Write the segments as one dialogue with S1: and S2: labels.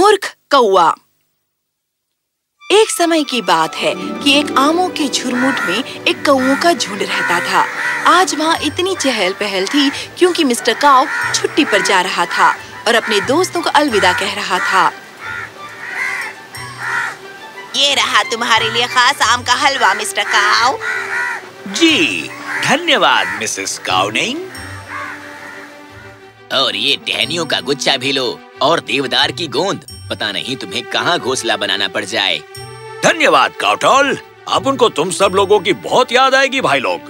S1: मूर्ख कौआ। एक समय की बात है कि एक आमों के झुरमुट में एक कौओं का झुंड रहता था। आज वहाँ इतनी चहल पहल थी क्योंकि मिस्टर काऊ छुट्टी पर जा रहा था और अपने दोस्तों को अलविदा कह रहा था।
S2: ये रहा तुम्हारे लिए खास आम का हलवा मिस्टर काऊ।
S3: जी धन्यवाद मिसेस काउनिंग।
S4: और ये टहनियों का गुच्छा भी लो और देवदार की गोंद। पता नहीं तुम्हें कहाँ घोंसला बनाना पड़ जाए।
S3: धन्यवाद काउटॉल। अब उनको तुम सब लोगों की बहुत याद आएगी भाई लोग।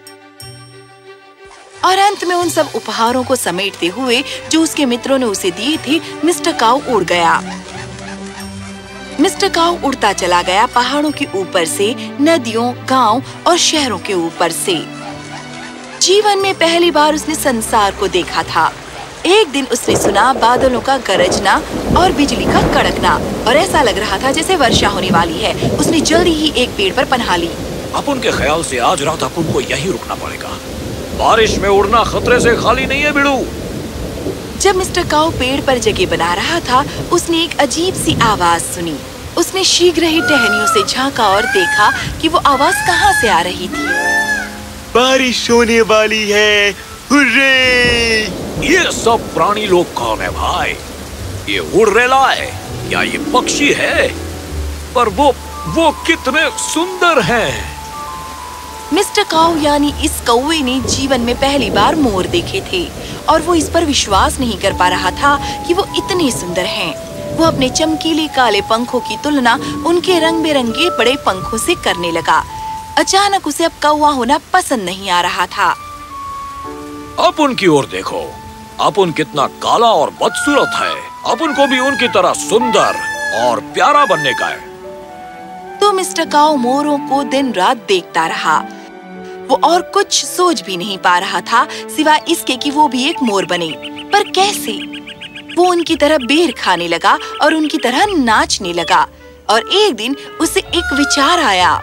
S1: और अंत में उन सब उपहारों को समेटते हुए जो उसके मित्रों ने उसे दिए थे, मिस्टर काऊ उड़ गया। मिस्टर काऊ उड़ता चला गया पहाड़ों के ऊपर से, नदियों, गांव और शहरों के ऊपर से। जीवन में पहली बार उसने संसार को देखा था। एक दिन उसने सुना बादलों का गरजना और बिजली का कड़कना और ऐसा लग रहा था जैसे वर्षा होने वाली है। उसने जल्दी ही एक पेड़ पर पनाह ली।
S3: अपुन के ख्याल से आज रात अपुन को यहीं रुकना पड़ेगा। बारिश में उड़ना खतरे से खाली नहीं है बिड़ू।
S1: जब मिस्टर काऊ पेड़ पर जगह बना रहा था, उसने एक अजीब सी आवाज सुनी। उसने शीघ्र ही टहनियों से झांका और देखा कि वो आवाज कहाँ से आ रही थी।
S5: बारिश होने वाली है, हुर्रे!
S3: ये सब प्राणी लोग कौन है भाई? ये हुर्रेला है या ये पक्षी है? पर वो कितने सुंदर हैं।
S1: मिस्टर काऊ यानी इस कौवे ने जीवन में पहली बार मोर देखे थे और वो इस पर विश्वास नहीं कर पा रहा था कि वो इतने सुंदर हैं। वो अपने चमकीले काले पंखों की तुलना उनके रंग बिरंगे बड़े पंखों से करने लगा। अचानक उसे अब कौवा होना पसंद नहीं आ रहा था।
S3: अपुन की ओर देखो, अपुन कितना काला और बदसूरत है। अपुन को भी उनकी तरह सुंदर और प्यारा बनने का है।
S1: तो मिस्टर काऊ मोरों को दिन रात देखता रहा। वो और कुछ सोच भी नहीं पा रहा था सिवाय इसके कि वो भी एक मोर बने। पर कैसे? वो उनकी तरह बेर खाने लगा और उनकी तरह नाचने लगा। और एक दिन उसे एक विचार आया।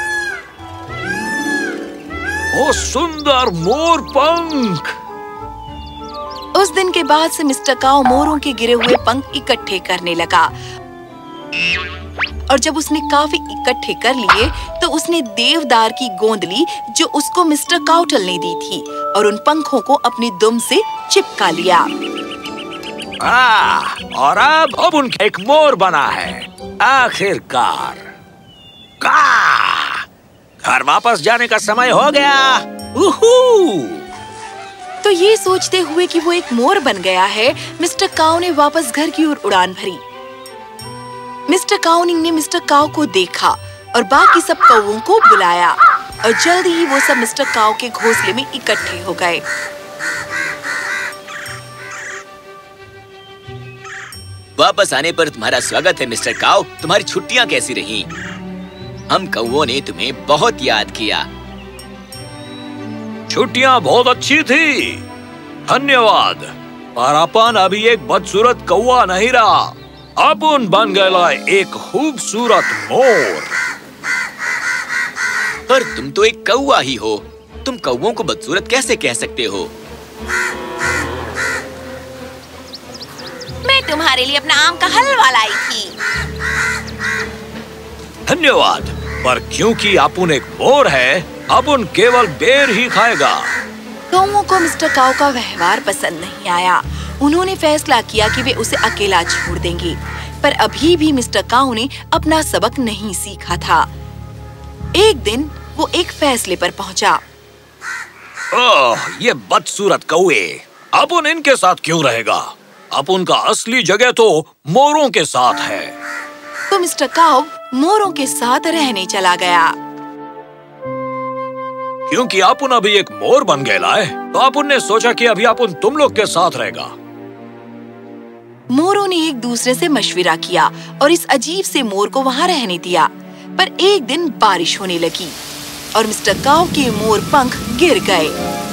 S3: ओ सुंदर मोर पंख!
S1: उस दिन के बाद से मिस्टर काऊ मोरों के गिरे हुए पंख इकट्ठे करने लगा। और जब उसने काफी इकट्ठे कर लिए तो उसने देवदार की गोंद ली जो उसको मिस्टर काउटल ने दी थी और उन पंखों को अपनी दुम से चिपका लिया।
S3: और अब उनका एक मोर बना है आखिरकार। घर वापस जाने का समय हो गया।
S1: तो ये सोचते हुए कि वो एक मोर बन गया है, मिस्टर काऊ ने वापस घर की ओर उड़ान भरी। मिस्टर काउनिंग ने मिस्टर काऊ को देखा और बाकी सब कौवों को बुलाया और जल्द ही वो सब मिस्टर काऊ के घोंसले में इकट्ठे हो गए।
S4: वापस आने पर तुम्हारा स्वागत है मिस्टर काऊ। तुम्हारी छुट्टियां कैसी रहीं? हम कौवों ने तुम्हें बहुत याद किया।
S3: छुट्टियां बहुत अच्छी थी, धन्यवाद। पर अपन अभी एक बदसूरत कौवा नहीं रहा। अपन बन गया एक खूबसूरत मोर।
S4: पर तुम तो एक कौवा ही हो। तुम कौवों को बदसूरत कैसे कह सकते हो?
S2: मैं तुम्हारे लिए अपना आम का हलवा लाई थी।
S3: धन्यवाद। पर क्योंकि अपुन एक मोर है, अपुन केवल बेर ही खाएगा।
S1: कौवों को मिस्टर काऊ का व्यवहार पसंद नहीं आया। उन्होंने फैसला किया कि वे उसे अकेला छोड़ देंगे। पर अभी भी मिस्टर काऊ ने अपना सबक नहीं सीखा था। एक दिन वो एक फैसले पर पहुंचा।
S3: ओह, ये बदसूरत कौवे, अपुन इनके साथ क्यों रहेगा? अपुन का असली जगह तो मोरों के साथ है।
S1: तो मिस्टर काऊ मोरों के साथ रहने चला गया।
S3: क्योंकि अपुन अभी एक मोर बन गया है, तो अपुन ने सोचा कि अभी अपुन तुम लोग के साथ रहेगा।
S1: मोरों ने एक दूसरे से मशविरा किया और इस अजीब से मोर को वहाँ रहने दिया। पर एक दिन बारिश होने लगी और मिस्टर काऊ के मोर पंख गिर गए।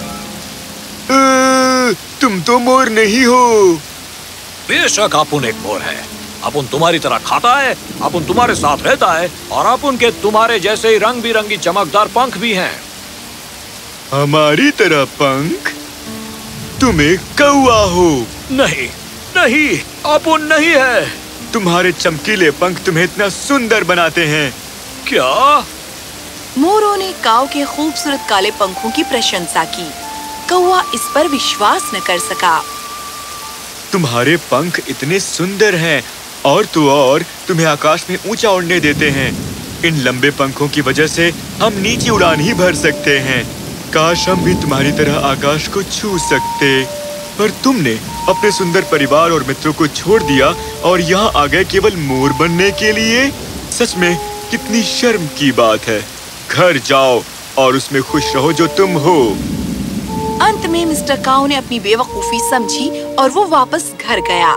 S5: तुम तो मोर नहीं हो।
S3: बेशक अपुन एक मोर है। अपुन तुम्हारी तरह खाता है, अपुन तुम्हारे साथ रहता है और अपुन के तुम्हारे जैसे ही रंग बिरंगी चमकदार पंख भी हैं।
S5: हमारी तरह पंख? तुम एक कौवा हो।
S3: नहीं नहीं, अपुन नहीं है।
S5: तुम्हारे चमकीले पंख तुम्हें इतना सुंदर बनाते हैं।
S3: क्या?
S1: मोरों ने काऊ के खूबसूरत काले पंखों की प्रशंसा की। कौवा इस पर विश्वास न कर सका।
S5: तुम्हारे पंख इतने सुंदर हैं और तुम्हें आकाश में ऊंचा उड़ने देते हैं। इन लंबे पंखों की वजह से हम नीचे उड़ान ही भर सकते हैं। काश हम भी तुम्हारी तरह आकाश को छू सकते। पर तुमने अपने सुंदर परिवार और मित्रों को छोड़ दिया और यहाँ आ गए केवल मोर बनने के लिए। सच में कितनी शर्म की बात है। घर जाओ और उसमें खुश रहो जो तुम हो।
S1: अंत में मिस्टर काऊ ने अपनी बेवकूफी समझी और वो वापस घर गया।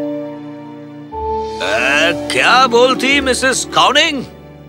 S3: क्या बोलती मिसेस काउनिंग?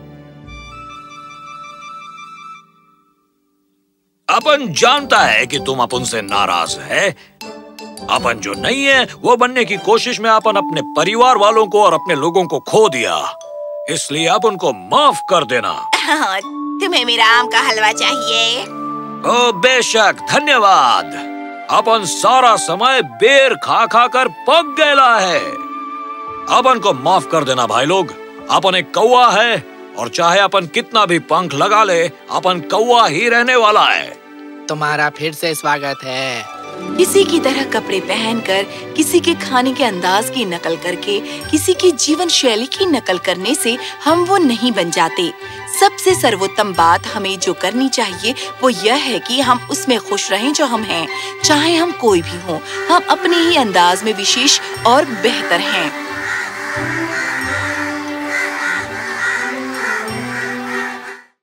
S3: अपन जानता है कि तुम अपन से नाराज है। अपन जो नहीं है वो बनने की कोशिश में अपन अपने परिवार वालों को और अपने लोगों को खो दिया, इसलिए आप उनको माफ कर देना।
S2: तुम्हें मेरा आम का हलवा चाहिए?
S3: ओ बेशक, धन्यवाद। अपन सारा समय बेर खा खा कर पक गया है। अपन को माफ कर देना भाई लोग। अपन एक कौवा है और चाहे अपन कितना भी पंख लगा ले, अपन कौवा ही रहने वाला है।
S6: तुम्हारा फिर से स्वागत है।
S1: किसी की तरह कपड़े पहनकर, किसी के खाने के अंदाज की नकल करके, किसी की जीवन शैली की नकल करने से हम वो नहीं बन जाते। सबसे सर्वोत्तम बात हमें जो करनी चाहिए वो यह है कि हम उसमें खुश रहें जो हम हैं, चाहे हम कोई भी हों। हम अपने ही अंदाज में विशेष और बेहतर हैं।